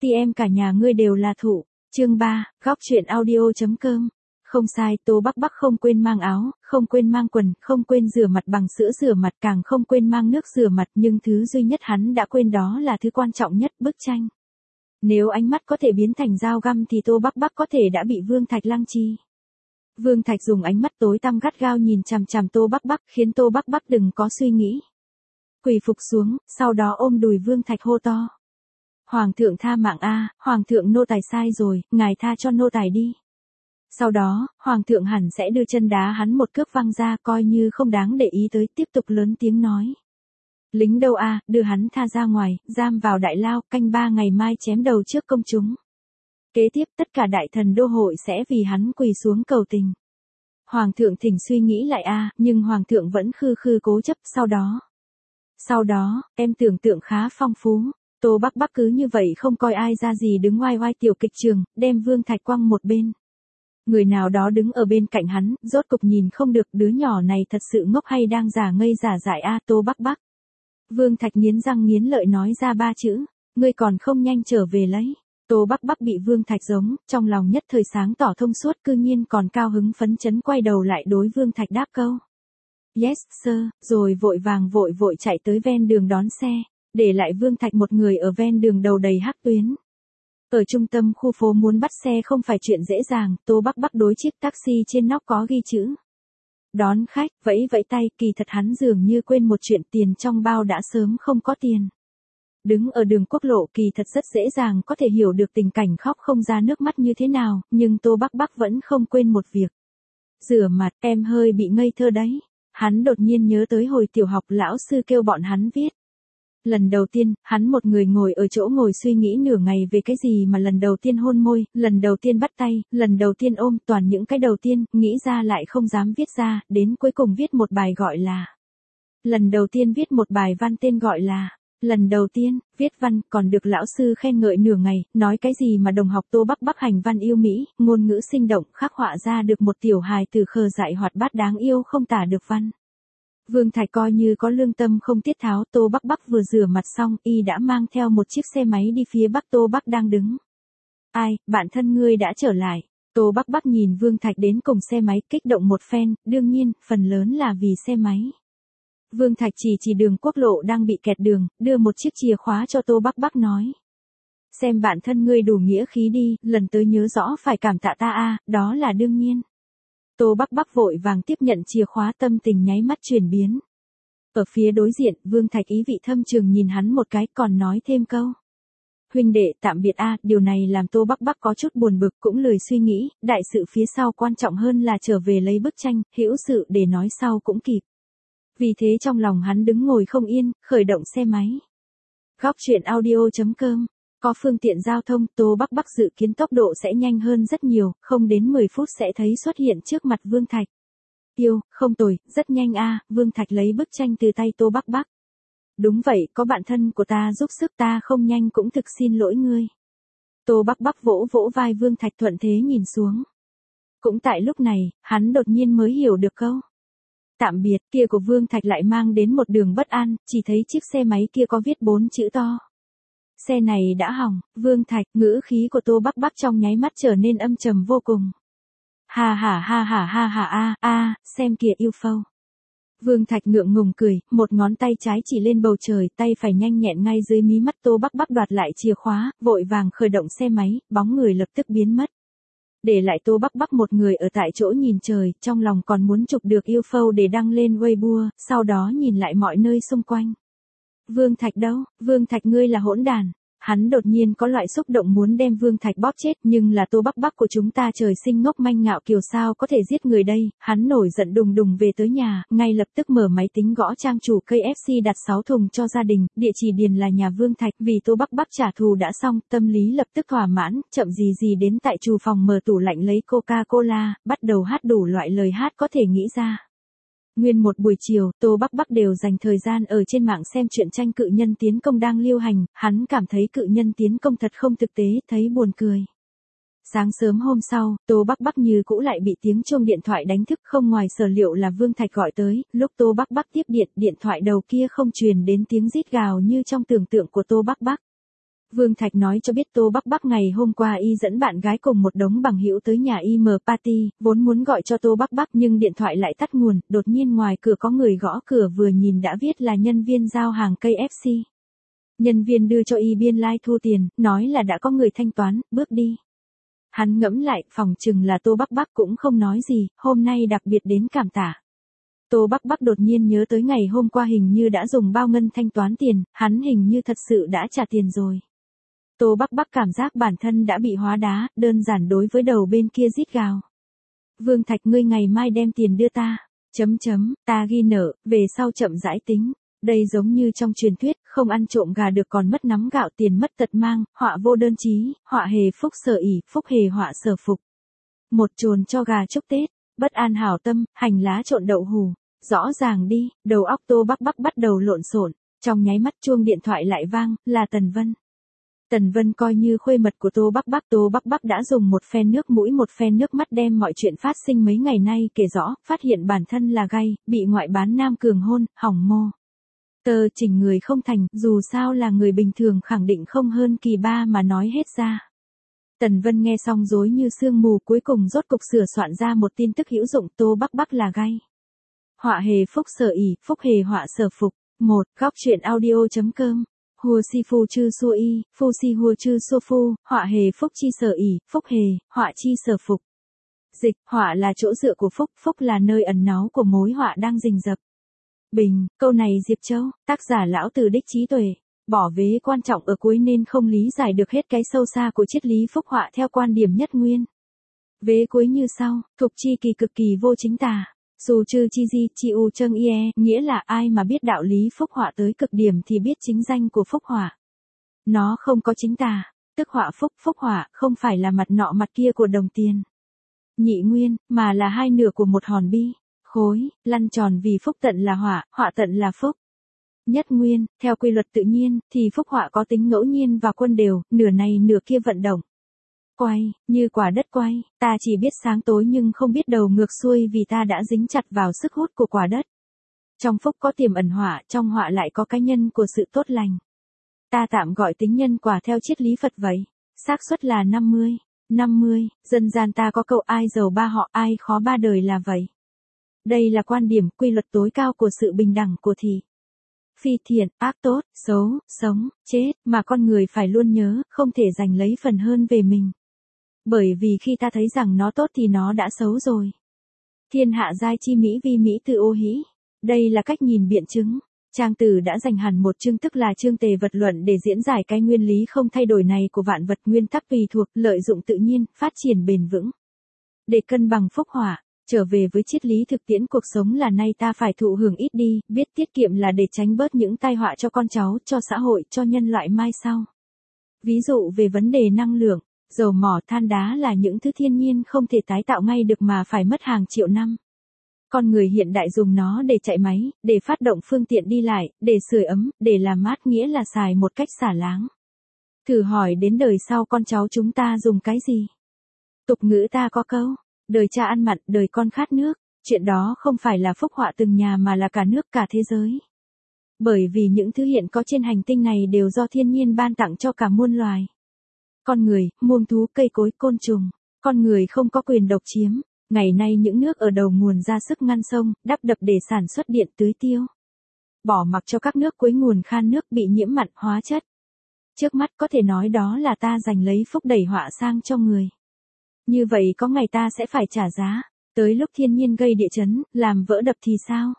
ti em cả nhà ngươi đều là thụ. Chương 3, góc truyện audio.com. Không sai, Tô Bắc Bắc không quên mang áo, không quên mang quần, không quên rửa mặt bằng sữa rửa mặt, càng không quên mang nước rửa mặt, nhưng thứ duy nhất hắn đã quên đó là thứ quan trọng nhất, bức tranh. Nếu ánh mắt có thể biến thành dao găm thì Tô Bắc Bắc có thể đã bị Vương Thạch lăng chi. Vương Thạch dùng ánh mắt tối tăm gắt gao nhìn chằm chằm Tô Bắc Bắc, khiến Tô Bắc Bắc đừng có suy nghĩ. Quỳ phục xuống, sau đó ôm đùi Vương Thạch hô to. Hoàng thượng tha mạng a, Hoàng thượng nô tài sai rồi, ngài tha cho nô tài đi. Sau đó, Hoàng thượng hẳn sẽ đưa chân đá hắn một cước văng ra, coi như không đáng để ý tới, tiếp tục lớn tiếng nói. Lính đâu a, đưa hắn tha ra ngoài, giam vào đại lao, canh 3 ngày mai chém đầu trước công chúng. Kế tiếp tất cả đại thần đô hội sẽ vì hắn quỳ xuống cầu tình. Hoàng thượng thỉnh suy nghĩ lại a, nhưng Hoàng thượng vẫn khư khư cố chấp. Sau đó, em tưởng tượng khá phong phú. Tô Bắc Bắc cứ như vậy không coi ai ra gì đứng oai oai tiểu kịch trường, đem Vương Thạch quăng một bên. Người nào đó đứng ở bên cạnh hắn, rốt cục nhìn không được đứa nhỏ này thật sự ngốc hay đang giả ngây giả dại a. Tô Bắc Bắc. Vương Thạch nghiến răng nghiến lợi nói ra 3 chữ, ngươi còn không nhanh trở về lấy. Tô Bắc Bắc bị Vương Thạch giống, trong lòng nhất thời sáng tỏ thông suốt, cư nhiên còn cao hứng phấn chấn quay đầu lại đối Vương Thạch đáp câu. Yes sir, rồi vội vàng vội chạy tới ven đường đón xe, để lại Vương Thạch một người ở ven đường đầu đầy hắc tuyến. Ở trung tâm khu phố muốn bắt xe không phải chuyện dễ dàng, Tô Bắc Bắc đối chiếc taxi trên nóc có ghi chữ. Đón khách, vẫy tay, kỳ thật hắn dường như quên một chuyện, tiền trong bao đã sớm không có tiền. Đứng ở đường quốc lộ kỳ thật rất dễ dàng có thể hiểu được tình cảnh khóc không ra nước mắt như thế nào, nhưng Tô Bắc Bắc vẫn không quên một việc. Rửa mặt, em hơi bị ngây thơ đấy. Hắn đột nhiên nhớ tới hồi tiểu học lão sư kêu bọn hắn viết. Lần đầu tiên, hắn một người ngồi ở chỗ ngồi suy nghĩ nửa ngày về cái gì mà lần đầu tiên hôn môi, lần đầu tiên bắt tay, lần đầu tiên ôm, toàn những cái đầu tiên, nghĩ ra lại không dám viết ra, đến cuối cùng viết một bài gọi là. Lần đầu tiên viết một bài văn tên gọi là. Lần đầu tiên, viết văn, còn được lão sư khen ngợi nửa ngày, nói cái gì mà đồng học Tô Bắc Bắc hành văn yêu mỹ, ngôn ngữ sinh động, khắc họa ra được một tiểu hài từ khờ dại hoạt bát đáng yêu không tả được văn. Vương Thạch coi như có lương tâm không tiết tháo, Tô Bắc Bắc vừa rửa mặt xong, y đã mang theo một chiếc xe máy đi phía bắc Tô Bắc đang đứng. Ai, bạn thân ngươi đã trở lại. Tô Bắc Bắc nhìn Vương Thạch đến cùng xe máy, kích động một phen, đương nhiên, phần lớn là vì xe máy. Vương Thạch chỉ đường quốc lộ đang bị kẹt đường, đưa một chiếc chìa khóa cho Tô Bắc Bắc nói. Xem bạn thân ngươi đủ nghĩa khí đi, lần tới nhớ rõ phải cảm tạ ta a, đó là đương nhiên. Tô Bắc Bắc vội vàng tiếp nhận chìa khóa, tâm tình nháy mắt chuyển biến. Ở phía đối diện, Vương Thạch ý vị thâm trường nhìn hắn một cái, còn nói thêm câu. Huynh đệ, tạm biệt a, điều này làm Tô Bắc Bắc có chút buồn bực, cũng lười suy nghĩ, đại sự phía sau quan trọng hơn là trở về lấy bức tranh, hữu sự để nói sau cũng kịp. Vì thế trong lòng hắn đứng ngồi không yên, khởi động xe máy. Góc truyện audio.com. Có phương tiện giao thông, Tô Bắc Bắc dự kiến tốc độ sẽ nhanh hơn rất nhiều, không đến 10 phút sẽ thấy xuất hiện trước mặt Vương Thạch. Yêu, không tồi, rất nhanh a. Vương Thạch lấy bức tranh từ tay Tô Bắc Bắc. Đúng vậy, có bạn thân của ta giúp sức, ta không nhanh cũng thực xin lỗi ngươi. Tô Bắc Bắc vỗ vai Vương Thạch thuận thế nhìn xuống. Cũng tại lúc này, hắn đột nhiên mới hiểu được câu. Tạm biệt kia của Vương Thạch lại mang đến một đường bất an, chỉ thấy chiếc xe máy kia có viết 4 chữ to. Xe này đã hỏng. Vương Thạch, ngữ khí của Tô Bắc Bắc trong nháy mắt trở nên âm trầm vô cùng. Ha ha, xem kìa yêu phâu. Vương Thạch ngượng ngùng cười, một ngón tay trái chỉ lên bầu trời, tay phải nhanh nhẹn ngay dưới mí mắt. Tô Bắc Bắc đoạt lại chìa khóa, vội vàng khởi động xe máy, bóng người lập tức biến mất. Để lại Tô Bắc Bắc một người ở tại chỗ nhìn trời, trong lòng còn muốn chụp được yêu phâu để đăng lên Weibo, sau đó nhìn lại mọi nơi xung quanh. Vương Thạch đâu? Vương Thạch ngươi là hỗn đàn. Hắn đột nhiên có loại xúc động muốn đem Vương Thạch bóp chết, nhưng là Tô Bắc Bắc của chúng ta trời sinh ngốc manh ngạo kiều sao có thể giết người đây. Hắn nổi giận đùng đùng về tới nhà, ngay lập tức mở máy tính gõ trang chủ KFC đặt 6 thùng cho gia đình, địa chỉ điền là nhà Vương Thạch. Vì Tô Bắc Bắc trả thù đã xong, tâm lý lập tức thỏa mãn, chậm gì đến tại chủ phòng mở tủ lạnh lấy Coca-Cola, bắt đầu hát đủ loại lời hát có thể nghĩ ra. Nguyên một buổi chiều, Tô Bắc Bắc đều dành thời gian ở trên mạng xem truyện tranh Cự Nhân Tiến Công đang lưu hành, hắn cảm thấy Cự Nhân Tiến Công thật không thực tế, thấy buồn cười. Sáng sớm hôm sau, Tô Bắc Bắc như cũ lại bị tiếng chuông điện thoại đánh thức, không ngoài sở liệu là Vương Thạch gọi tới, lúc Tô Bắc Bắc tiếp điện thoại đầu kia không truyền đến tiếng rít gào như trong tưởng tượng của Tô Bắc Bắc. Vương Thạch nói cho biết Tô Bắc Bắc ngày hôm qua y dẫn bạn gái cùng một đống bằng hữu tới nhà y mở party, vốn muốn gọi cho Tô Bắc Bắc nhưng điện thoại lại tắt nguồn, đột nhiên ngoài cửa có người gõ cửa vừa nhìn đã biết là nhân viên giao hàng cây FC. Nhân viên đưa cho y biên lai thu tiền, nói là đã có người thanh toán, bước đi. Hắn ngẫm lại, phòng chừng là Tô Bắc Bắc cũng không nói gì, hôm nay đặc biệt đến cảm tạ. Tô Bắc Bắc đột nhiên nhớ tới ngày hôm qua hình như đã dùng bao ngân thanh toán tiền, hắn hình như thật sự đã trả tiền rồi. Tô Bắc Bắc cảm giác bản thân đã bị hóa đá, đơn giản đối với đầu bên kia rít gào. Vương Thạch ngươi ngày mai đem tiền đưa ta. Ta ghi nợ, về sau chậm rãi tính. Đây giống như trong truyền thuyết, không ăn trộm gà được còn mất nắm gạo tiền mất tật mang, họa vô đơn chí, họa hề phúc sở ỷ, phúc hề họa sở phục. Một chồn cho gà chúc Tết, bất an hảo tâm, hành lá trộn đậu hù. Rõ ràng đi, đầu óc Tô Bắc Bắc bắt đầu lộn xộn, trong nháy mắt chuông điện thoại lại vang, là Tần Vân. Tần Vân coi như khuê mật của Tô Bắc Bắc đã dùng một phen nước mũi một phen nước mắt đem mọi chuyện phát sinh mấy ngày nay kể rõ, phát hiện bản thân là gay, bị ngoại bán nam cường hôn, hỏng mô. Tờ chỉnh người không thành, dù sao là người bình thường khẳng định không hơn kỳ ba mà nói hết ra. Tần Vân nghe xong rối như sương mù cuối cùng rốt cục sửa soạn ra một tin tức hữu dụng Tô Bắc Bắc là gay. Họa hề phúc sở ỷ, phúc hề họa sở phục. 1. Góc truyện audio.com Hùa si phu chư xua y, phu si hùa chư xua phu, họa hề phúc chi sở ỷ, phúc hề, họa chi sở phục. Dịch, họa là chỗ dựa của phúc, phúc là nơi ẩn náu của mối họa đang rình rập. Bình, câu này Diệp Châu, tác giả lão từ đích trí tuệ, bỏ vế quan trọng ở cuối nên không lý giải được hết cái sâu xa của triết lý phúc họa theo quan điểm nhất nguyên. Vế cuối như sau, thục chi kỳ cực kỳ vô chính tà. Dù chư chi di chi u châng ie, nghĩa là ai mà biết đạo lý phúc họa tới cực điểm thì biết chính danh của phúc họa. Nó không có chính tà, tức họa phúc, phúc họa không phải là mặt nọ mặt kia của đồng tiền. Nhị nguyên, mà là hai nửa của một hòn bi, khối, lăn tròn vì phúc tận là họa, họa tận là phúc. Nhất nguyên, theo quy luật tự nhiên, thì phúc họa có tính ngẫu nhiên và quân đều, nửa này nửa kia vận động. Quay, như quả đất quay, ta chỉ biết sáng tối nhưng không biết đầu ngược xuôi vì ta đã dính chặt vào sức hút của quả đất. Trong phúc có tiềm ẩn họa, trong họa lại có cái nhân của sự tốt lành. Ta tạm gọi tính nhân quả theo triết lý Phật vậy. Xác suất là 50. 50, dân gian ta có câu ai giàu ba họ, ai khó ba đời là vậy. Đây là quan điểm, quy luật tối cao của sự bình đẳng của thị. Phi thiện, ác tốt, xấu, sống, chết, mà con người phải luôn nhớ, không thể giành lấy phần hơn về mình. Bởi vì khi ta thấy rằng nó tốt thì nó đã xấu rồi. Thiên hạ giai chi mỹ vi mỹ tự ô hĩ. Đây là cách nhìn biện chứng. Trang Tử đã dành hẳn một chương tức là chương tề vật luận để diễn giải cái nguyên lý không thay đổi này của vạn vật nguyên tắc tùy thuộc, lợi dụng tự nhiên, phát triển bền vững. Để cân bằng phúc họa, trở về với triết lý thực tiễn cuộc sống là nay ta phải thụ hưởng ít đi, biết tiết kiệm là để tránh bớt những tai họa cho con cháu, cho xã hội, cho nhân loại mai sau. Ví dụ về vấn đề năng lượng, dầu mỏ, than đá là những thứ thiên nhiên không thể tái tạo ngay được mà phải mất hàng triệu năm. Con người hiện đại dùng nó để chạy máy, để phát động phương tiện đi lại, để sưởi ấm, để làm mát nghĩa là xài một cách xả láng. Thử hỏi đến đời sau con cháu chúng ta dùng cái gì? Tục ngữ ta có câu, đời cha ăn mặn, đời con khát nước, chuyện đó không phải là phúc họa từng nhà mà là cả nước cả thế giới. Bởi vì những thứ hiện có trên hành tinh này đều do thiên nhiên ban tặng cho cả muôn loài. Con người, muông thú, cây cối, côn trùng, con người không có quyền độc chiếm. Ngày nay những nước ở đầu nguồn ra sức ngăn sông, đắp đập để sản xuất điện tưới tiêu. Bỏ mặc cho các nước cuối nguồn khan nước bị nhiễm mặn hóa chất. Trước mắt có thể nói đó là ta giành lấy phúc đẩy họa sang cho người. Như vậy có ngày ta sẽ phải trả giá, tới lúc thiên nhiên gây địa chấn, làm vỡ đập thì sao?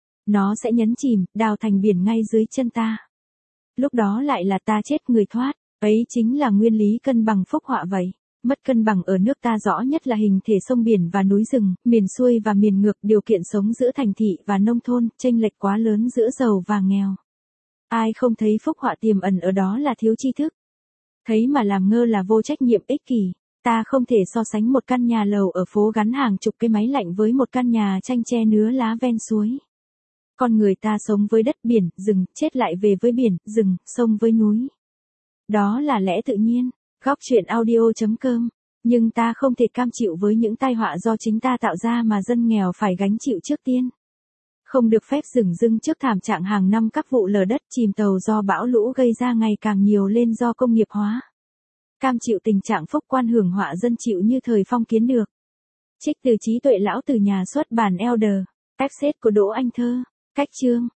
Nó sẽ nhấn chìm, đào thành biển ngay dưới chân ta. Lúc đó lại là ta chết người thoát, ấy chính là nguyên lý cân bằng phúc họa vậy. Mất cân bằng ở nước ta rõ nhất là hình thể sông biển và núi rừng, miền xuôi và miền ngược, điều kiện sống giữa thành thị và nông thôn, chênh lệch quá lớn giữa giàu và nghèo. Ai không thấy phúc họa tiềm ẩn ở đó là thiếu tri thức. Thấy mà làm ngơ là vô trách nhiệm ích kỷ. Ta không thể so sánh một căn nhà lầu ở phố gắn hàng chục cái máy lạnh với một căn nhà tranh tre nứa lá ven suối. Con người ta sống với đất biển, rừng, chết lại về với biển, rừng, sông với núi. Đó là lẽ tự nhiên. Góc truyện audio.com. Nhưng ta không thể cam chịu với những tai họa do chính ta tạo ra mà dân nghèo phải gánh chịu trước tiên. Không được phép dửng dưng trước thảm trạng hàng năm các vụ lở đất chìm tàu do bão lũ gây ra ngày càng nhiều lên do công nghiệp hóa. Cam chịu tình trạng phúc quan hưởng họa dân chịu như thời phong kiến được. Trích từ trí tuệ lão từ nhà xuất bản Elder. Access của Đỗ Anh Thơ. Cách chương.